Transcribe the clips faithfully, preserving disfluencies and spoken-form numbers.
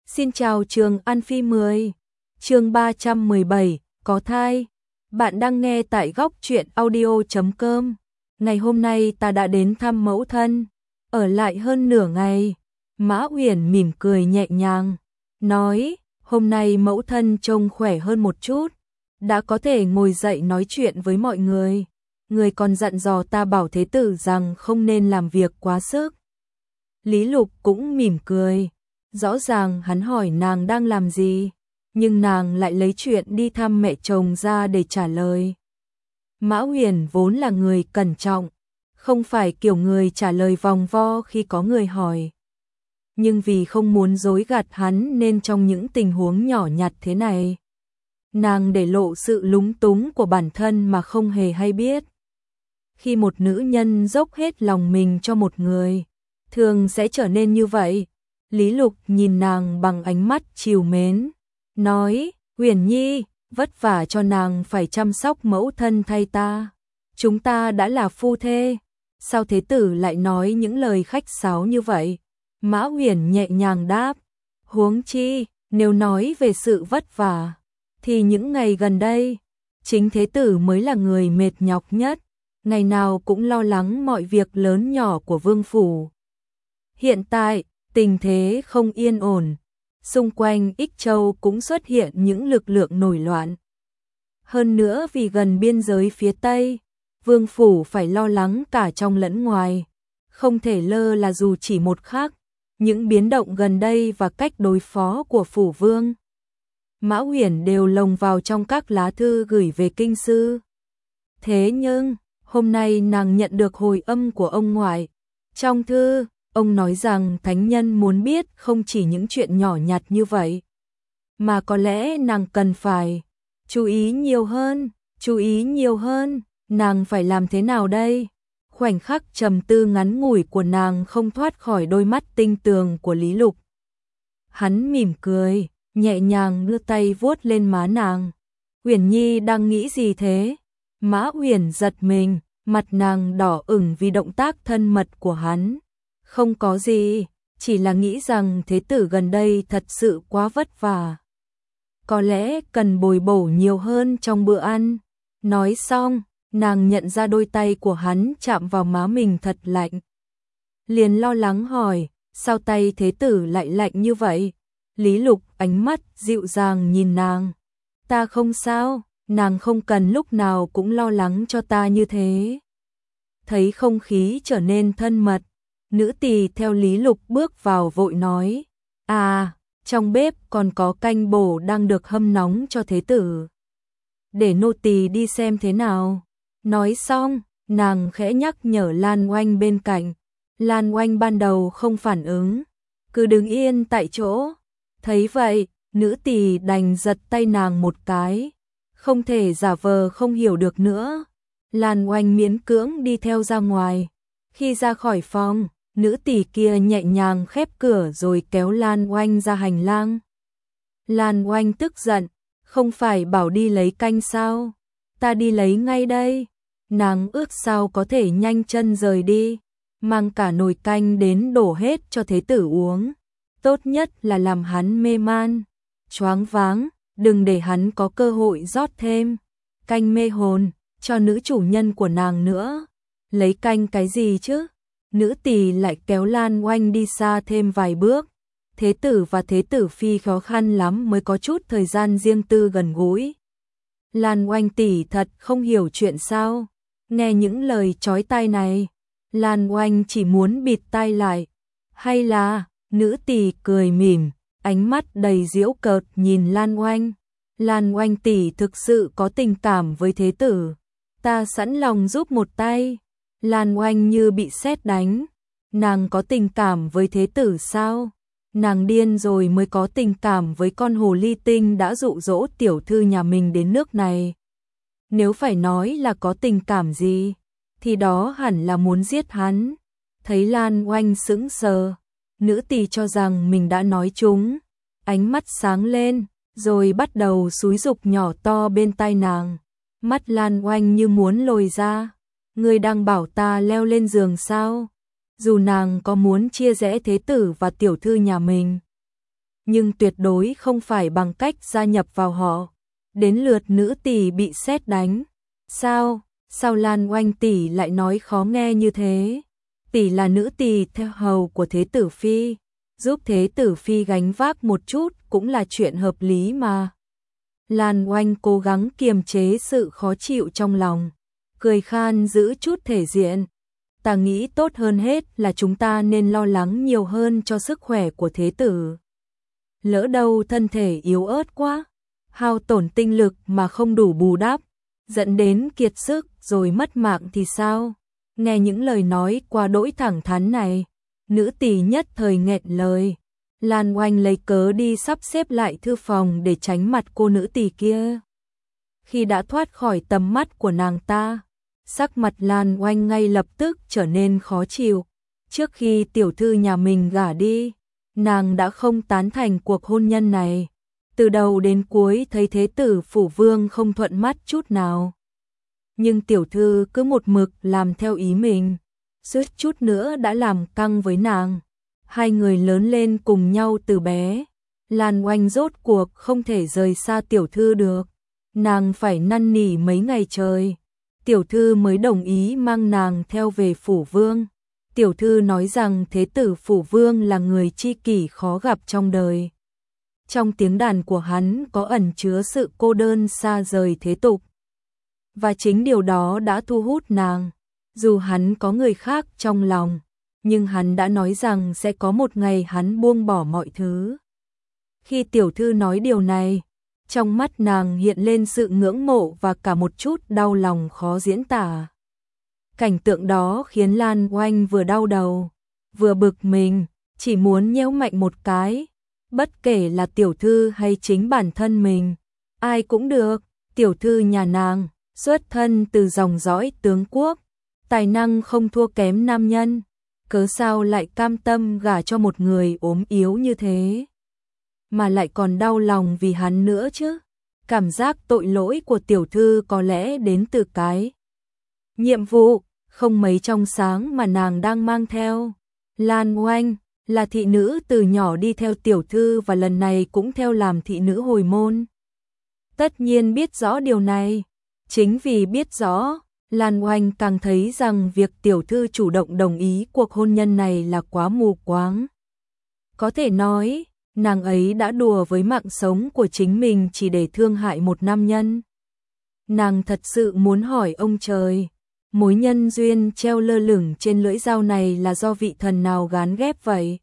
Xin chào trường An Phi mười. Chương ba trăm mười bảy, có thai. Bạn đang nghe tại góc truyện audio chấm com. Ngày hôm nay ta đã đến thăm mẫu thân, ở lại hơn nửa ngày. Mã Uyển mỉm cười nhẹ nhàng, nói, hôm nay mẫu thân trông khỏe hơn một chút, đã có thể ngồi dậy nói chuyện với mọi người. Người còn dặn dò ta bảo thế tử rằng không nên làm việc quá sức. Lý Lục cũng mỉm cười. Rõ ràng hắn hỏi nàng đang làm gì, nhưng nàng lại lấy chuyện đi thăm mẹ chồng ra để trả lời. Mã Uyển vốn là người cẩn trọng, không phải kiểu người trả lời vòng vo khi có người hỏi. Nhưng vì không muốn dối gạt hắn nên trong những tình huống nhỏ nhặt thế này, nàng để lộ sự lúng túng của bản thân mà không hề hay biết. Khi một nữ nhân dốc hết lòng mình cho một người, thường sẽ trở nên như vậy. Lý Lục nhìn nàng bằng ánh mắt trìu mến, nói, Uyển Nhi, vất vả cho nàng phải chăm sóc mẫu thân thay ta. Chúng ta đã là phu thê, sao thế tử lại nói những lời khách sáo như vậy? Mã Uyển nhẹ nhàng đáp, huống chi, nếu nói về sự vất vả, thì những ngày gần đây, chính thế tử mới là người mệt nhọc nhất, ngày nào cũng lo lắng mọi việc lớn nhỏ của vương phủ. Hiện tại, tình thế không yên ổn, xung quanh Ích Châu cũng xuất hiện những lực lượng nổi loạn. Hơn nữa vì gần biên giới phía Tây, vương phủ phải lo lắng cả trong lẫn ngoài, không thể lơ là dù chỉ một khắc, những biến động gần đây và cách đối phó của phủ vương. Mã Uyển đều lồng vào trong các lá thư gửi về kinh sư. Thế nhưng, hôm nay nàng nhận được hồi âm của ông ngoại. Trong thư, ông nói rằng thánh nhân muốn biết không chỉ những chuyện nhỏ nhặt như vậy, mà có lẽ nàng cần phải chú ý nhiều hơn, chú ý nhiều hơn, nàng phải làm thế nào đây? Khoảnh khắc trầm tư ngắn ngủi của nàng không thoát khỏi đôi mắt tinh tường của Lý Lục. Hắn mỉm cười, nhẹ nhàng đưa tay vuốt lên má nàng. Uyển Nhi đang nghĩ gì thế? Mã Uyển giật mình, mặt nàng đỏ ửng vì động tác thân mật của hắn. Không có gì, chỉ là nghĩ rằng thế tử gần đây thật sự quá vất vả. Có lẽ cần bồi bổ nhiều hơn trong bữa ăn. Nói xong, nàng nhận ra đôi tay của hắn chạm vào má mình thật lạnh. Liền lo lắng hỏi, sao tay thế tử lại lạnh như vậy? Lý Lục ánh mắt dịu dàng nhìn nàng. Ta không sao, nàng không cần lúc nào cũng lo lắng cho ta như thế. Thấy không khí trở nên thân mật, nữ tỳ theo Lý Lục bước vào vội nói, à, trong bếp còn có canh bổ đang được hâm nóng cho thế tử. Để nô tỳ đi xem thế nào. Nói xong, nàng khẽ nhắc nhở Lan Oanh bên cạnh. Lan Oanh ban đầu không phản ứng, cứ đứng yên tại chỗ. Thấy vậy, nữ tỳ đành giật tay nàng một cái, không thể giả vờ không hiểu được nữa. Lan Oanh miễn cưỡng đi theo ra ngoài. Khi ra khỏi phòng, nữ tỳ kia nhẹ nhàng khép cửa rồi kéo Lan Oanh ra hành lang. Lan Oanh tức giận, không phải bảo đi lấy canh sao? Ta đi lấy ngay đây. Nàng ước sao có thể nhanh chân rời đi, mang cả nồi canh đến đổ hết cho thế tử uống. Tốt nhất là làm hắn mê man, choáng váng, đừng để hắn có cơ hội rót thêm canh mê hồn cho nữ chủ nhân của nàng nữa. Lấy canh cái gì chứ? Nữ tỳ lại kéo Lan Oanh đi xa thêm vài bước. Thế tử và thế tử phi khó khăn lắm mới có chút thời gian riêng tư gần gũi. Lan Oanh tỷ thật không hiểu chuyện sao? Nghe những lời chói tai này, Lan Oanh chỉ muốn bịt tai lại. Hay là, nữ tỳ cười mỉm, ánh mắt đầy giễu cợt nhìn Lan Oanh. Lan Oanh tỷ thực sự có tình cảm với thế tử, ta sẵn lòng giúp một tay. Lan Oanh như bị sét đánh, nàng có tình cảm với thế tử sao? Nàng điên rồi mới có tình cảm với con hồ ly tinh đã dụ dỗ tiểu thư nhà mình đến nước này. Nếu phải nói là có tình cảm gì, thì đó hẳn là muốn giết hắn. Thấy Lan Oanh sững sờ, nữ tỳ cho rằng mình đã nói trúng, ánh mắt sáng lên, rồi bắt đầu xúi giục nhỏ to bên tai nàng. Mắt Lan Oanh như muốn lồi ra. Ngươi đang bảo ta leo lên giường sao? Dù nàng có muốn chia rẽ thế tử và tiểu thư nhà mình, nhưng tuyệt đối không phải bằng cách gia nhập vào họ. Đến lượt nữ tỷ bị sét đánh. Sao, sao Lan Oanh tỷ lại nói khó nghe như thế? Tỷ là nữ tỳ theo hầu của Thế tử phi, giúp Thế tử phi gánh vác một chút cũng là chuyện hợp lý mà. Lan Oanh cố gắng kiềm chế sự khó chịu trong lòng, cười khan giữ chút thể diện. Ta nghĩ tốt hơn hết là chúng ta nên lo lắng nhiều hơn cho sức khỏe của Thế tử. Lỡ đâu thân thể yếu ớt quá, hao tổn tinh lực mà không đủ bù đắp, dẫn đến kiệt sức rồi mất mạng thì sao? Nghe những lời nói quá đỗi thẳng thắn này, nữ tỳ nhất thời nghẹn lời. Lan Oanh lấy cớ đi sắp xếp lại thư phòng để tránh mặt cô nữ tỳ kia. Khi đã thoát khỏi tầm mắt của nàng ta, sắc mặt Lan Oanh ngay lập tức trở nên khó chịu. Trước khi tiểu thư nhà mình gả đi, nàng đã không tán thành cuộc hôn nhân này. Từ đầu đến cuối thấy Thế tử phủ vương không thuận mắt chút nào. Nhưng tiểu thư cứ một mực làm theo ý mình, suýt chút nữa đã làm căng với nàng. Hai người lớn lên cùng nhau từ bé, Lan Oanh rốt cuộc không thể rời xa tiểu thư được. Nàng phải năn nỉ mấy ngày trời, tiểu thư mới đồng ý mang nàng theo về phủ vương. Tiểu thư nói rằng Thế tử phủ vương là người tri kỷ khó gặp trong đời. Trong tiếng đàn của hắn có ẩn chứa sự cô đơn xa rời thế tục. Và chính điều đó đã thu hút nàng. Dù hắn có người khác trong lòng, nhưng hắn đã nói rằng sẽ có một ngày hắn buông bỏ mọi thứ. Khi tiểu thư nói điều này, trong mắt nàng hiện lên sự ngưỡng mộ và cả một chút đau lòng khó diễn tả. Cảnh tượng đó khiến Lan Oanh vừa đau đầu, vừa bực mình, chỉ muốn nhéo mạnh một cái. Bất kể là tiểu thư hay chính bản thân mình, ai cũng được. Tiểu thư nhà nàng xuất thân từ dòng dõi tướng quốc, tài năng không thua kém nam nhân, cớ sao lại cam tâm gả cho một người ốm yếu như thế, mà lại còn đau lòng vì hắn nữa chứ. Cảm giác tội lỗi của tiểu thư có lẽ đến từ cái nhiệm vụ không mấy trong sáng mà nàng đang mang theo. Lan Oanh là thị nữ từ nhỏ đi theo tiểu thư và lần này cũng theo làm thị nữ hồi môn. Tất nhiên biết rõ điều này. Chính vì biết rõ, Lan Oanh càng thấy rằng việc tiểu thư chủ động đồng ý cuộc hôn nhân này là quá mù quáng. Có thể nói, nàng ấy đã đùa với mạng sống của chính mình chỉ để thương hại một nam nhân. Nàng thật sự muốn hỏi ông trời, mối nhân duyên treo lơ lửng trên lưỡi dao này là do vị thần nào gán ghép vậy?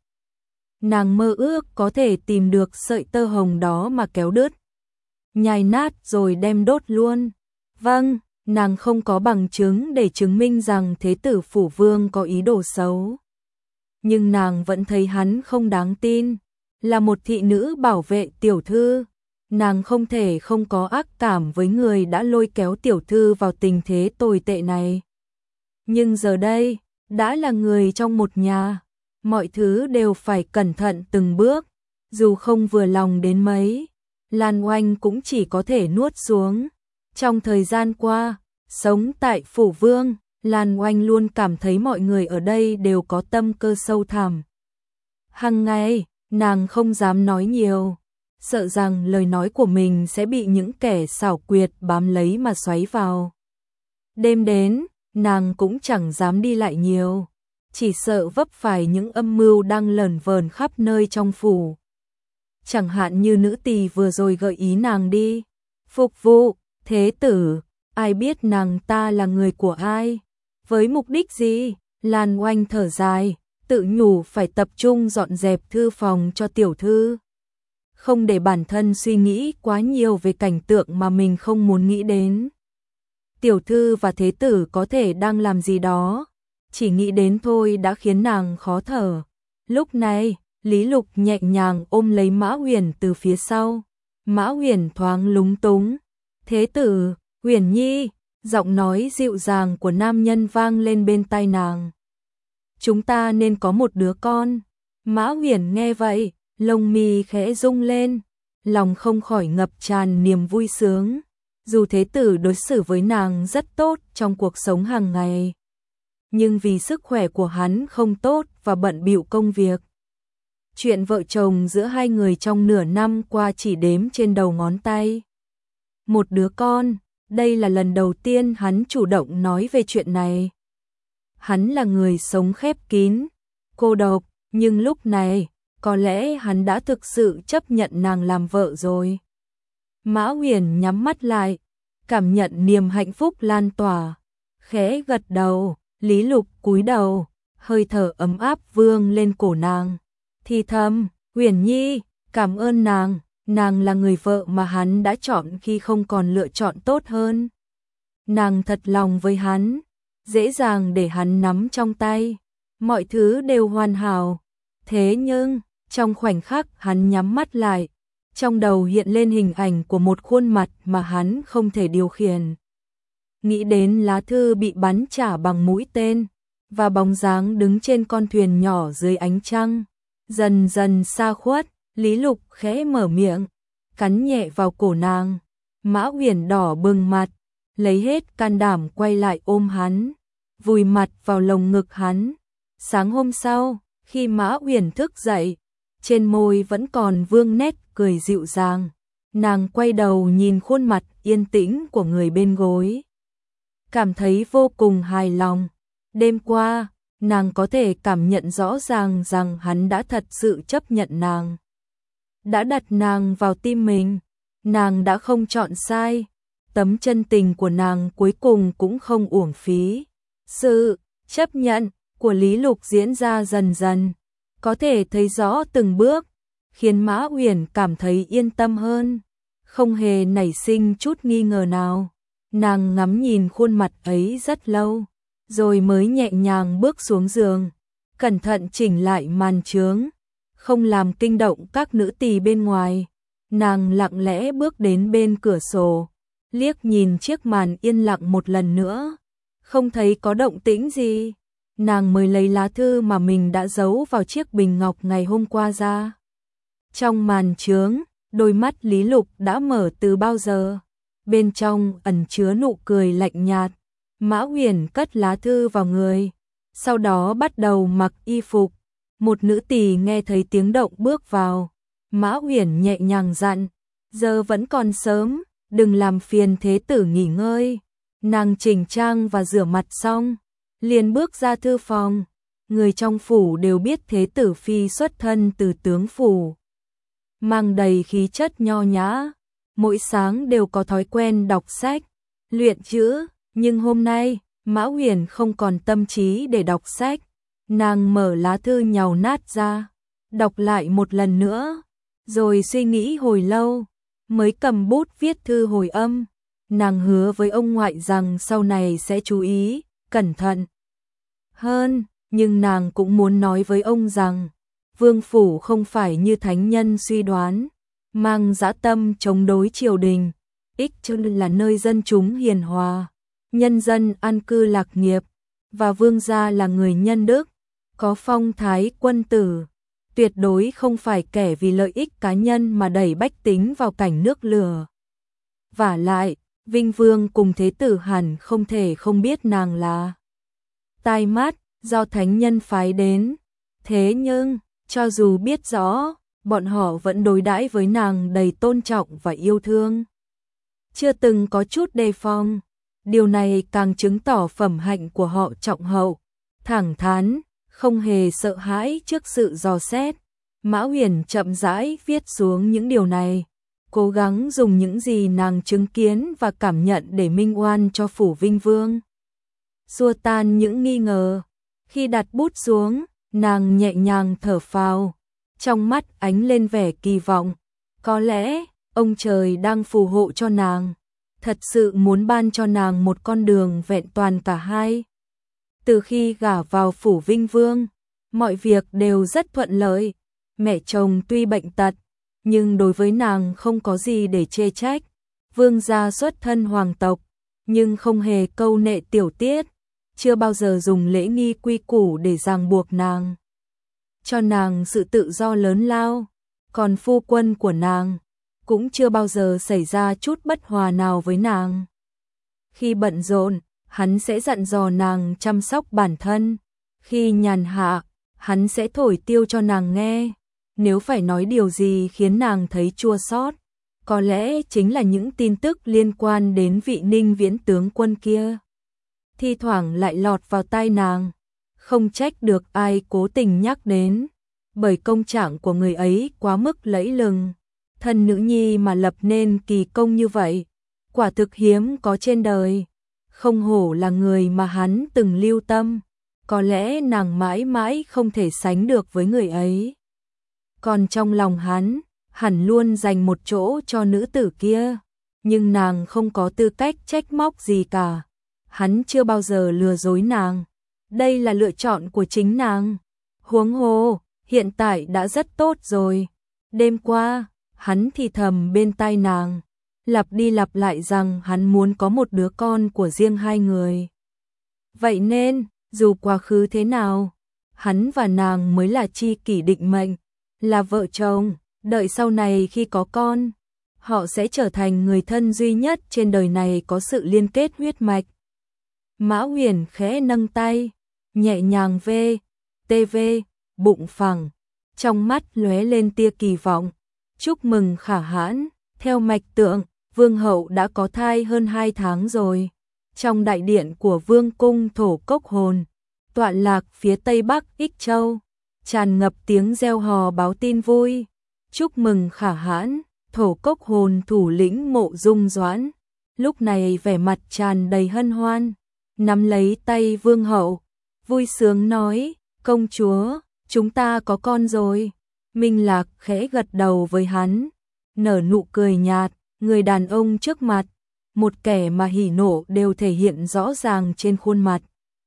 Nàng mơ ước có thể tìm được sợi tơ hồng đó mà kéo đứt, nhai nát rồi đem đốt luôn. Vâng, nàng không có bằng chứng để chứng minh rằng Thế tử phủ vương có ý đồ xấu. Nhưng nàng vẫn thấy hắn không đáng tin. Là một thị nữ bảo vệ tiểu thư, nàng không thể không có ác cảm với người đã lôi kéo tiểu thư vào tình thế tồi tệ này. Nhưng giờ đây, đã là người trong một nhà, mọi thứ đều phải cẩn thận từng bước. Dù không vừa lòng đến mấy, Lan Oanh cũng chỉ có thể nuốt xuống. Trong thời gian qua, sống tại phủ vương, Lan Oanh luôn cảm thấy mọi người ở đây đều có tâm cơ sâu thẳm. Hằng ngày, nàng không dám nói nhiều, sợ rằng lời nói của mình sẽ bị những kẻ xảo quyệt bám lấy mà xoáy vào. Đêm đến, nàng cũng chẳng dám đi lại nhiều, chỉ sợ vấp phải những âm mưu đang lởn vởn khắp nơi trong phủ. Chẳng hạn như nữ tỳ vừa rồi gợi ý nàng đi phục vụ Thế tử, ai biết nàng ta là người của ai, với mục đích gì? Lan Oanh thở dài, tự nhủ phải tập trung dọn dẹp thư phòng cho tiểu thư, không để bản thân suy nghĩ quá nhiều về cảnh tượng mà mình không muốn nghĩ đến. Tiểu thư và Thế tử có thể đang làm gì đó, chỉ nghĩ đến thôi đã khiến nàng khó thở. Lúc này, Lý Lục nhẹ nhàng ôm lấy Mã Huyền từ phía sau. Mã Huyền thoáng lúng túng. Thế tử, Huyền Nhi, giọng nói dịu dàng của nam nhân vang lên bên tai nàng. Chúng ta nên có một đứa con. Mã Huyền nghe vậy, lông mi khẽ rung lên, lòng không khỏi ngập tràn niềm vui sướng. Dù Thế tử đối xử với nàng rất tốt trong cuộc sống hàng ngày, nhưng vì sức khỏe của hắn không tốt và bận bịu công việc, Chuyện vợ chồng giữa hai người trong nửa năm qua chỉ đếm trên đầu ngón tay. Một đứa con, đây là lần đầu tiên hắn chủ động nói về chuyện này. Hắn là người sống khép kín, cô độc, nhưng lúc này, có lẽ hắn đã thực sự chấp nhận nàng làm vợ rồi. Mã Huyền nhắm mắt lại, cảm nhận niềm hạnh phúc lan tỏa, khẽ gật đầu. Lý Lục cúi đầu, hơi thở ấm áp vương lên cổ nàng, thì thầm, Huyền Nhi, cảm ơn nàng, nàng là người vợ mà hắn đã chọn khi không còn lựa chọn tốt hơn. Nàng thật lòng với hắn, dễ dàng để hắn nắm trong tay, mọi thứ đều hoàn hảo. Thế nhưng, trong khoảnh khắc hắn nhắm mắt lại, trong đầu hiện lên hình ảnh của một khuôn mặt mà hắn không thể điều khiển. Nghĩ đến lá thư bị bắn trả bằng mũi tên, và bóng dáng đứng trên con thuyền nhỏ dưới ánh trăng, dần dần xa khuất, Lý Lục khẽ mở miệng, cắn nhẹ vào cổ nàng. Mã Huyền đỏ bừng mặt, lấy hết can đảm quay lại ôm hắn, vùi mặt vào lồng ngực hắn. Sáng hôm sau, khi Mã Huyền thức dậy, trên môi vẫn còn vương nét cười dịu dàng. Nàng quay đầu nhìn khuôn mặt yên tĩnh của người bên gối, cảm thấy vô cùng hài lòng. Đêm qua, nàng có thể cảm nhận rõ ràng rằng hắn đã thật sự chấp nhận nàng, đã đặt nàng vào tim mình. Nàng đã không chọn sai, tấm chân tình của nàng cuối cùng cũng không uổng phí. Sự chấp nhận của Lý Lục diễn ra dần dần, có thể thấy rõ từng bước, khiến Mã Huyền cảm thấy yên tâm hơn, không hề nảy sinh chút nghi ngờ nào. Nàng ngắm nhìn khuôn mặt ấy rất lâu, rồi mới nhẹ nhàng bước xuống giường, cẩn thận chỉnh lại màn chướng, không làm kinh động các nữ tỳ bên ngoài. Nàng lặng lẽ bước đến bên cửa sổ, liếc nhìn chiếc màn yên lặng một lần nữa, không thấy có động tĩnh gì. Nàng mới lấy lá thư mà mình đã giấu vào chiếc bình ngọc ngày hôm qua ra. Trong màn chướng, đôi mắt Lý Lục đã mở từ bao giờ, bên trong ẩn chứa nụ cười lạnh nhạt. Mã Huyền cất lá thư vào người, sau đó bắt đầu mặc y phục. Một nữ tỳ nghe thấy tiếng động bước vào. Mã Huyền nhẹ nhàng dặn, giờ vẫn còn sớm, đừng làm phiền thế tử nghỉ ngơi. Nàng chỉnh trang và rửa mặt xong, liền bước ra thư phòng. Người trong phủ đều biết thế tử phi xuất thân từ tướng phủ, mang đầy khí chất nho nhã, mỗi sáng đều có thói quen đọc sách, luyện chữ. Nhưng hôm nay, Mã Huyền không còn tâm trí để đọc sách. Nàng mở lá thư nhàu nát ra, đọc lại một lần nữa, rồi suy nghĩ hồi lâu, mới cầm bút viết thư hồi âm. Nàng hứa với ông ngoại rằng sau này sẽ chú ý, cẩn thận hơn, nhưng nàng cũng muốn nói với ông rằng, vương phủ không phải như thánh nhân suy đoán, mang dã tâm chống đối triều đình. Ích Châu là nơi dân chúng hiền hòa, nhân dân an cư lạc nghiệp, và vương gia là người nhân đức, có phong thái quân tử, tuyệt đối không phải kẻ vì lợi ích cá nhân mà đẩy bách tính vào cảnh nước lửa. Vả lại, Vinh Vương cùng thế tử hẳn không thể không biết nàng là tai mắt do thánh nhân phái đến. Thế nhưng, cho dù biết rõ, bọn họ vẫn đối đãi với nàng đầy tôn trọng và yêu thương, chưa từng có chút đề phòng. Điều này càng chứng tỏ phẩm hạnh của họ trọng hậu, thẳng thắn, không hề sợ hãi trước sự dò xét. Mã Huyền chậm rãi viết xuống những điều này, cố gắng dùng những gì nàng chứng kiến và cảm nhận để minh oan cho phủ Vinh Vương, xua tan những nghi ngờ. Khi đặt bút xuống, nàng nhẹ nhàng thở phào, trong mắt ánh lên vẻ kỳ vọng. Có lẽ, ông trời đang phù hộ cho nàng, thật sự muốn ban cho nàng một con đường vẹn toàn cả hai. Từ khi gả vào phủ Vinh Vương, mọi việc đều rất thuận lợi. Mẹ chồng tuy bệnh tật, nhưng đối với nàng không có gì để chê trách. Vương gia xuất thân hoàng tộc, nhưng không hề câu nệ tiểu tiết, chưa bao giờ dùng lễ nghi quy củ để ràng buộc nàng, cho nàng sự tự do lớn lao. Còn phu quân của nàng cũng chưa bao giờ xảy ra chút bất hòa nào với nàng. Khi bận rộn, hắn sẽ dặn dò nàng chăm sóc bản thân, khi nhàn hạ, hắn sẽ thổi tiêu cho nàng nghe. Nếu phải nói điều gì khiến nàng thấy chua xót, có lẽ chính là những tin tức liên quan đến vị Ninh Viễn tướng quân kia. Thi thoảng lại lọt vào tai nàng, không trách được ai cố tình nhắc đến, bởi công trạng của người ấy quá mức lẫy lừng. Thân nữ nhi mà lập nên kỳ công như vậy, quả thực hiếm có trên đời. Không hổ là người mà hắn từng lưu tâm, có lẽ nàng mãi mãi không thể sánh được với người ấy. Còn trong lòng hắn, hẳn luôn dành một chỗ cho nữ tử kia, nhưng nàng không có tư cách trách móc gì cả. Hắn chưa bao giờ lừa dối nàng, đây là lựa chọn của chính nàng. Huống hồ, hiện tại đã rất tốt rồi. Đêm qua, hắn thì thầm bên tai nàng, lặp đi lặp lại rằng hắn muốn có một đứa con của riêng hai người. Vậy nên, dù quá khứ thế nào, hắn và nàng mới là tri kỷ định mệnh, là vợ chồng. Đợi sau này khi có con, họ sẽ trở thành người thân duy nhất trên đời này có sự liên kết huyết mạch. Mã Huyền khẽ nâng tay, nhẹ nhàng vê, tê vê, bụng phẳng, trong mắt lóe lên tia kỳ vọng. Chúc mừng Khả Hãn, theo mạch tượng, vương hậu đã có thai hơn hai tháng rồi. Trong đại điện của vương cung Thổ Cốc Hồn, tọa lạc phía tây bắc Ích Châu, tràn ngập tiếng reo hò báo tin vui. Chúc mừng Khả Hãn, Thổ Cốc Hồn thủ lĩnh Mộ Dung Doãn, lúc này vẻ mặt tràn đầy hân hoan, nắm lấy tay vương hậu, vui sướng nói, công chúa, chúng ta có con rồi. Minh Lạc khẽ gật đầu với hắn, nở nụ cười nhạt, người đàn ông trước mặt, một kẻ mà hỉ nộ đều thể hiện rõ ràng trên khuôn mặt.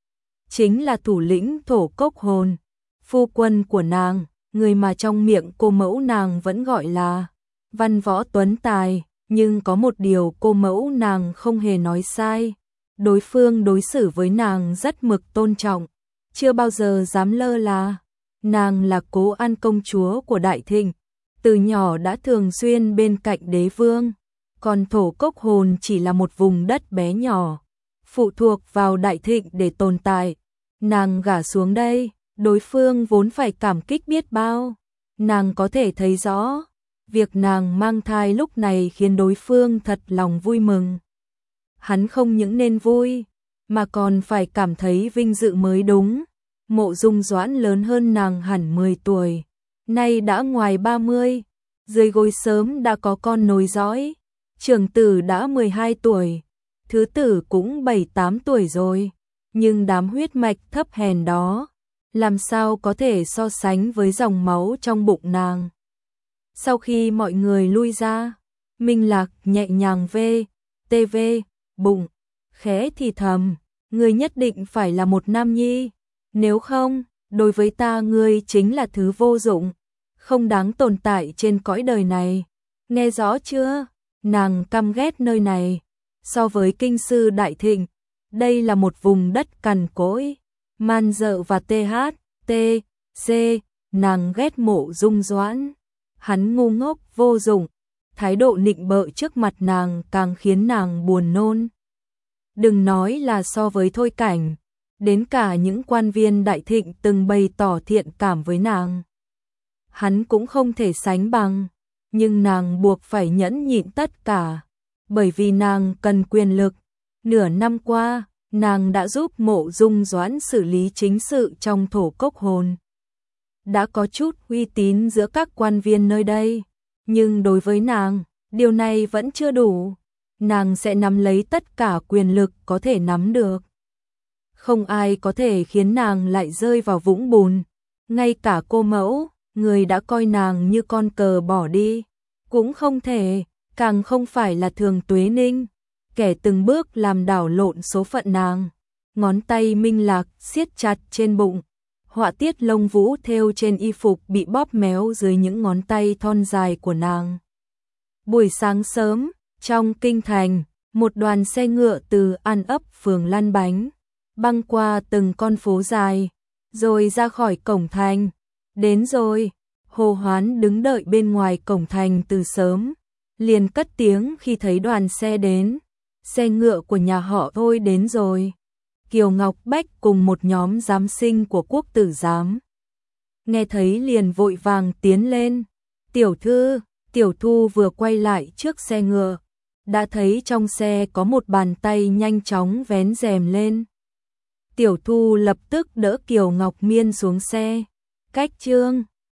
Chính là thủ lĩnh Thổ Cốc Hồn, phu quân của nàng, người mà trong miệng cô mẫu nàng vẫn gọi là văn võ tuấn tài, nhưng có một điều cô mẫu nàng không hề nói sai, đối phương đối xử với nàng rất mực tôn trọng, chưa bao giờ dám lơ là. Nàng là Cố An công chúa của Đại Thịnh, từ nhỏ đã thường xuyên bên cạnh đế vương, còn Thổ Cốc Hồn chỉ là một vùng đất bé nhỏ, phụ thuộc vào Đại Thịnh để tồn tại. Nàng gả xuống đây, đối phương vốn phải cảm kích biết bao. Nàng có thể thấy rõ, việc nàng mang thai lúc này khiến đối phương thật lòng vui mừng. Hắn không những nên vui, mà còn phải cảm thấy vinh dự mới đúng. Mộ Dung Doãn lớn hơn nàng hẳn mười tuổi, nay đã ngoài ba mươi, dưới gối sớm đã có con nối dõi. Trưởng tử đã mười hai tuổi, thứ tử cũng bảy tám tuổi rồi, nhưng đám huyết mạch thấp hèn đó, làm sao có thể so sánh với dòng máu trong bụng nàng. Sau khi mọi người lui ra, Minh Lạc nhẹ nhàng vê, tê vê, bụng, khẽ thì thầm, ngươi nhất định phải là một nam nhi, nếu không, đối với ta ngươi chính là thứ vô dụng, không đáng tồn tại trên cõi đời này. Nghe rõ chưa? Nàng căm ghét nơi này, so với kinh sư Đại Thịnh, đây là một vùng đất cằn cỗi, man dợ và th, t, c, nàng ghét Mộ Dung Doãn. Hắn ngu ngốc vô dụng, thái độ nịnh bợ trước mặt nàng càng khiến nàng buồn nôn. Đừng nói là so với Thôi Cảnh, đến cả những quan viên Đại Thịnh từng bày tỏ thiện cảm với nàng, hắn cũng không thể sánh bằng, nhưng nàng buộc phải nhẫn nhịn tất cả, bởi vì nàng cần quyền lực. Nửa năm qua, nàng đã giúp Mộ Dung Doãn xử lý chính sự trong Thổ Cốc Hồn. Đã có chút uy tín giữa các quan viên nơi đây, nhưng đối với nàng, điều này vẫn chưa đủ. Nàng sẽ nắm lấy tất cả quyền lực có thể nắm được. Không ai có thể khiến nàng lại rơi vào vũng bùn, ngay cả cô mẫu, người đã coi nàng như con cờ bỏ đi, cũng không thể, càng không phải là Thường Tuế Ninh, kẻ từng bước làm đảo lộn số phận nàng. Ngón tay Minh Lạc siết chặt trên bụng, họa tiết lông vũ thêu trên y phục bị bóp méo dưới những ngón tay thon dài của nàng. Buổi sáng sớm, trong kinh thành, một đoàn xe ngựa từ An Ấp phường lăn bánh, băng qua từng con phố dài, rồi ra khỏi cổng thành. Đến rồi, Hồ Hoán đứng đợi bên ngoài cổng thành từ sớm, liền cất tiếng khi thấy đoàn xe đến. Xe ngựa của nhà họ Thôi đến rồi. Kiều Ngọc Bách cùng một nhóm giám sinh của quốc tử giám nghe thấy liền vội vàng tiến lên. Tiểu thư, Tiểu Thu vừa quay lại trước xe ngựa, đã thấy trong xe có một bàn tay nhanh chóng vén rèm lên. Tiểu Thu lập tức đỡ Kiều Ngọc Miên xuống xe. Cách Trương